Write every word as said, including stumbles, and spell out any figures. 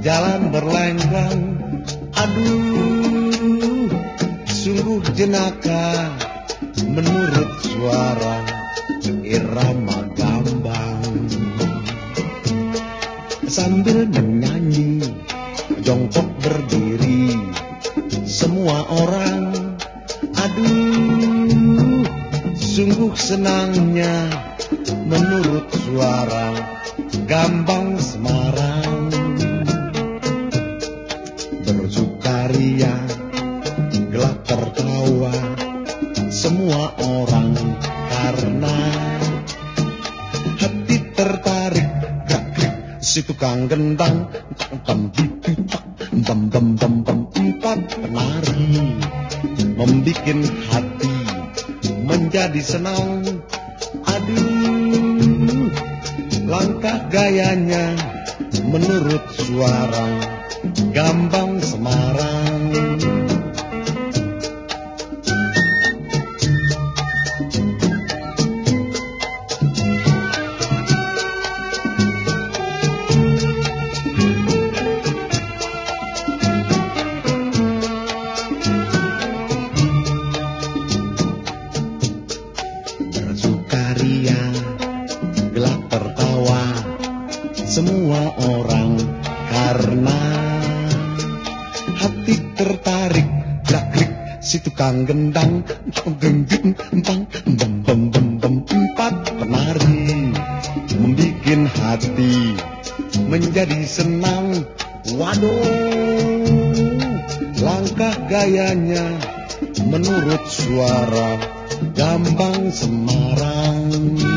jalan berlenggang. Aduh, sungguh jenaka menurut suara irama gambang. Sambil menyanyi, jongkok berdiri semua orang. Aduh, sungguh senangnya menurut suara gambang Semarang. Bersukaria, gelak tertawa semua orang karena hati tertarik gak-grik si tukang gendang. Bam bam bam bam bam empat penari membikin hati menjadi senang. Aduh, langkah gayanya menurut suara gambang Semarang. Bersukaria, gelak tertawa semua orang karena hati tertarik gak-grik si tukang gendang. Gengging bang bam bam bam bam empat penari membikin hati menjadi senang. Waduh, langkah gayanya menurut suara gambang Semarang.